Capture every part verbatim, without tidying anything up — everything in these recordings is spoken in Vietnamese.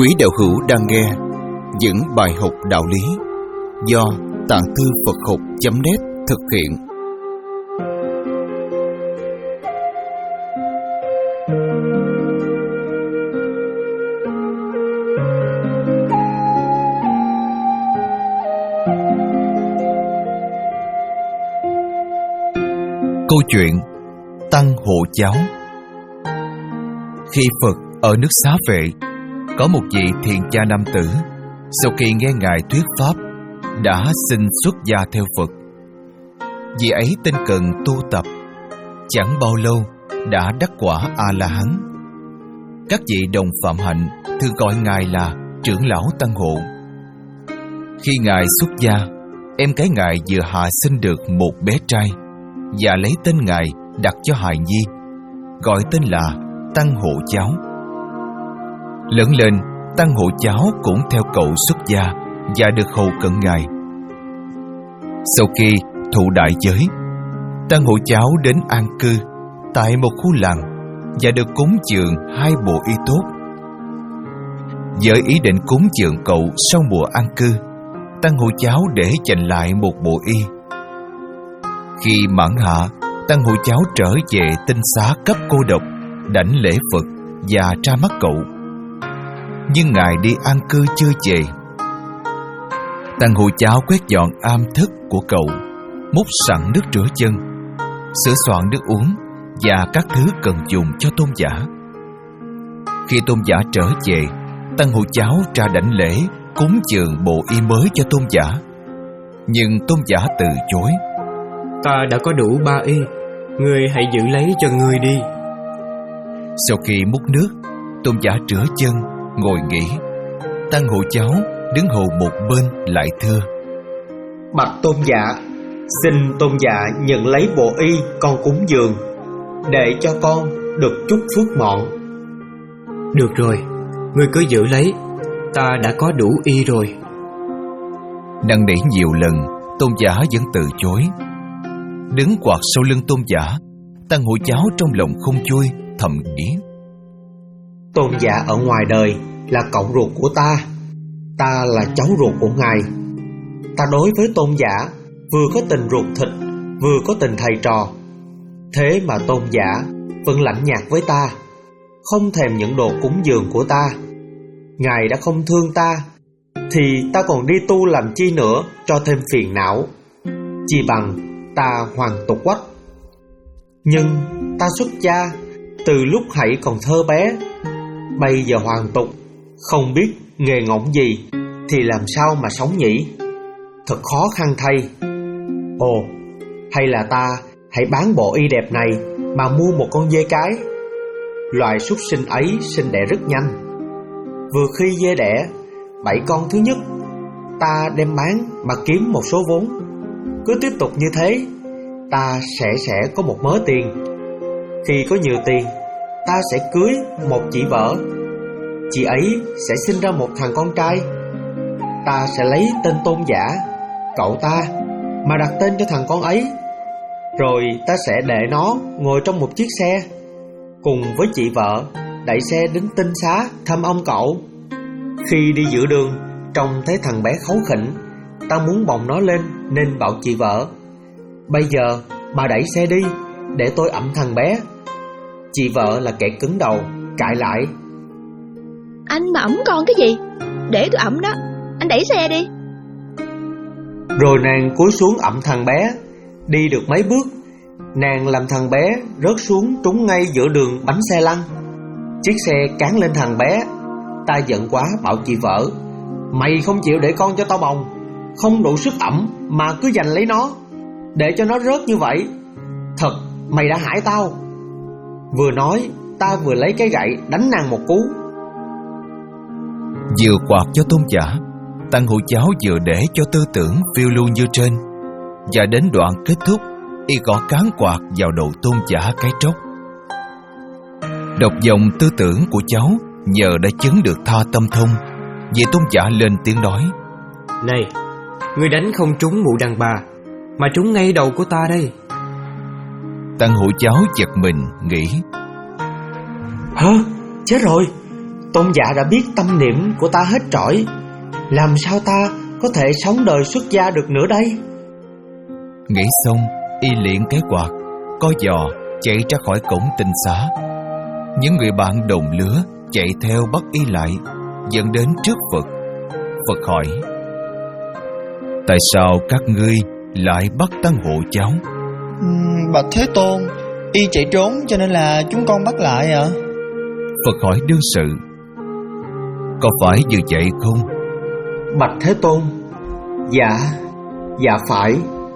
Quý đạo hữu đang nghe những bài học đạo lý do Tạng Thư Phật Học chấm net thực hiện. Câu chuyện Tăng hộ cháu. Khi Phật ở nước Xá Vệ, có một vị thiện cha nam tử, sau khi nghe Ngài thuyết pháp, đã xin xuất gia theo Phật. Vị ấy tinh cần tu tập, chẳng bao lâu đã đắc quả A-la-hán. Các vị đồng phạm hạnh thường gọi Ngài là trưởng lão Tăng Hộ. Khi Ngài xuất gia, em gái Ngài vừa hạ sinh được một bé trai và lấy tên Ngài đặt cho hài nhi, gọi tên là Tăng Hộ cháu. Lớn lên, Tăng Hộ cháu cũng theo cậu xuất gia và được hầu cận Ngài. Sau khi thụ đại giới, Tăng Hộ cháu đến an cư tại một khu làng và được cúng dường hai bộ y tốt. Với ý định cúng dường cậu sau mùa an cư, Tăng Hộ cháu để dành lại một bộ y. Khi mãn hạ, Tăng Hộ cháu trở về tinh xá cấp cô độc, đảnh lễ Phật và ra mắt cậu. Nhưng Ngài đi an cư chưa về. Tăng Hộ cháu quét dọn am thức của cậu, múc sẵn nước rửa chân, sửa soạn nước uống và các thứ cần dùng cho tôn giả. Khi tôn giả trở về, Tăng Hộ cháu ra đảnh lễ, cúng dường bộ y mới cho tôn giả. Nhưng tôn giả từ chối. Ta đã có đủ ba y, ngươi hãy giữ lấy cho ngươi đi. Sau khi múc nước, tôn giả rửa chân, ngồi nghỉ. Tăng Hộ cháu đứng hầu một bên lại thưa: Bạch tôn giả, xin tôn giả nhận lấy bộ y con cúng dường, để cho con được chút phước mọn. Được rồi, ngươi cứ giữ lấy, ta đã có đủ y rồi. Năn nỉ nhiều lần, tôn giả vẫn từ chối. Đứng quạt sau lưng tôn giả, Tăng Hộ cháu trong lòng không vui, thầm nghĩ: Tôn giả ở ngoài đời là cậu ruột của ta, ta là cháu ruột của Ngài. Ta đối với tôn giả vừa có tình ruột thịt, vừa có tình thầy trò. Thế mà tôn giả vẫn lạnh nhạt với ta, không thèm những đồ cúng dường của ta. Ngài đã không thương ta, thì ta còn đi tu làm chi nữa cho thêm phiền não. Chi bằng ta hoàn tục quách. Nhưng ta xuất gia từ lúc hãy còn thơ bé, bây giờ hoàn tục, không biết nghề ngỗng gì thì làm sao mà sống nhỉ? Thật khó khăn thay. Ồ, hay là ta hãy bán bộ y đẹp này mà mua một con dê cái. Loài súc sinh ấy sinh đẻ rất nhanh. Vừa khi dê đẻ bảy con thứ nhất, ta đem bán mà kiếm một số vốn. Cứ tiếp tục như thế, ta sẽ sẽ có một mớ tiền. Khi có nhiều tiền, ta sẽ cưới một chị vợ. Chị ấy sẽ sinh ra một thằng con trai. Ta sẽ lấy tên tôn giả, cậu ta, mà đặt tên cho thằng con ấy. Rồi ta sẽ để nó ngồi trong một chiếc xe, cùng với chị vợ đẩy xe đến tinh xá thăm ông cậu. Khi đi giữa đường, trông thấy thằng bé kháu khỉnh, ta muốn bồng nó lên nên bảo chị vợ: Bây giờ bà đẩy xe đi, để tôi ẵm thằng bé. Chị vợ là kẻ cứng đầu, cãi lại: Anh mà ẵm con cái gì? Để tôi ẵm đó, anh đẩy xe đi. Rồi nàng cúi xuống ẵm thằng bé. Đi được mấy bước, nàng làm thằng bé rớt xuống trúng ngay giữa đường bánh xe lăn. Chiếc xe cán lên thằng bé. Ta giận quá bảo chị vợ: Mày không chịu để con cho tao bồng, không đủ sức ẵm mà cứ giành lấy nó, để cho nó rớt như vậy. Thật, mày đã hại tao. Vừa nói, ta vừa lấy cái gậy đánh nàng một cú. Vừa quạt cho tôn giả, Tăng Hộ cháu vừa để cho tư tưởng phiêu lưu như trên. Và đến đoạn kết thúc, y gõ cán quạt vào đầu tôn giả cái tróc. Đọc dòng tư tưởng của cháu nhờ đã chứng được tha tâm thông. Vì tôn giả lên tiếng nói: Này, ngươi đánh không trúng mụ đàn bà, mà trúng ngay đầu của ta đây. Tăng Hộ cháu giật mình nghĩ: Hả? Chết rồi, Tôn giả đã biết tâm niệm của ta hết trọi, làm sao ta có thể sống đời xuất gia được nữa đây? Nghĩ xong, y liền cái quạt, có giò chạy ra khỏi cổng tinh xá. Những người bạn đồng lứa chạy theo bắt y lại, dẫn đến trước Phật. Phật hỏi: tại sao các ngươi lại bắt tăng hộ cháu? uhm, Bạch Thế Tôn, y chạy trốn cho nên là chúng con bắt lại ạ. Phật hỏi đương sự: có phải như vậy không? Bạch Thế Tôn: Dạ, dạ phải.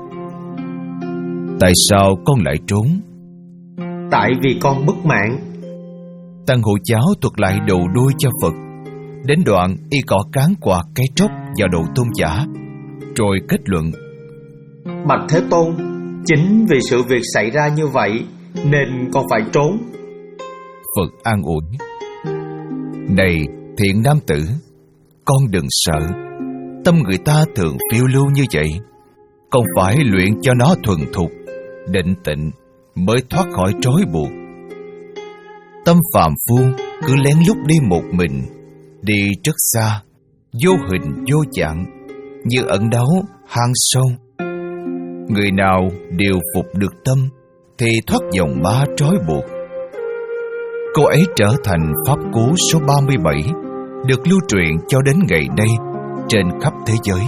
Tại sao con lại trốn? Tại vì con bất mãn. Tăng hộ cháu thuật lại đầu đuôi cho Phật. Đến đoạn y cỏ cán quạt cái tróc vào đầu tôn giả, rồi kết luận: Bạch Thế Tôn, chính vì sự việc xảy ra như vậy nên con phải trốn. Phật an ủi: này thiện nam tử, con đừng sợ. Tâm người ta thường phiêu lưu như vậy, con phải luyện cho nó thuần thục, định tịnh mới thoát khỏi trói buộc. Tâm phàm phu cứ lén lút đi một mình, đi rất xa, vô hình vô dạng, như ẩn náu hang sâu. Người nào điều phục được tâm thì thoát vòng ba trói buộc. Cô ấy trở thành pháp cú số ba mươi bảy, được lưu truyền cho đến ngày nay trên khắp thế giới.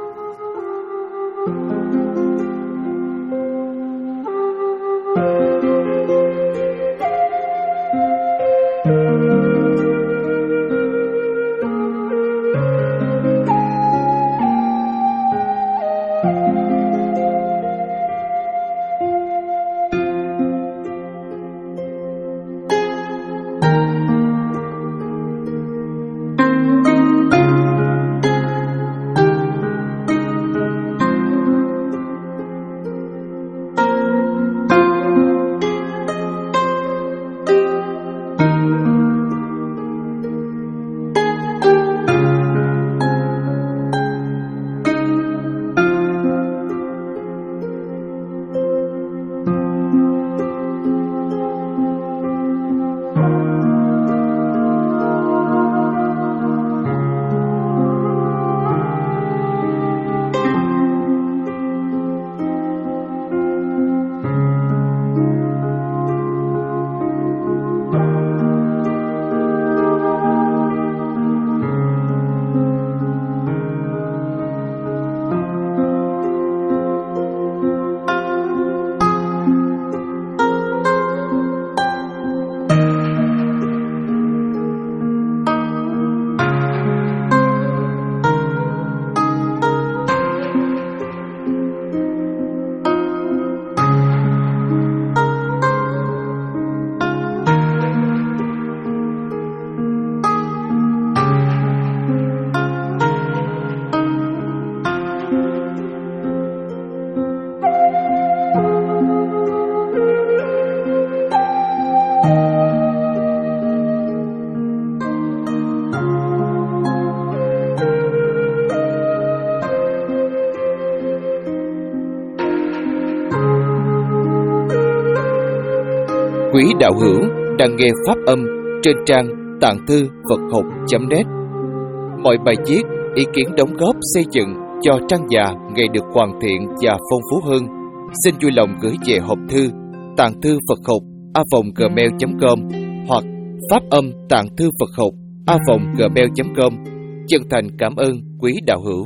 Quý đạo hữu đang nghe pháp âm trên trang tạng thư Phật học chấm net. Mọi bài viết, ý kiến đóng góp xây dựng cho trang già ngày được hoàn thiện và phong phú hơn, xin vui lòng gửi về hộp thư tạng thư Phật học a vòng gmail chấm com hoặc pháp âm tạng thư Phật học a vòng gmail chấm com. Chân thành cảm ơn quý đạo hữu.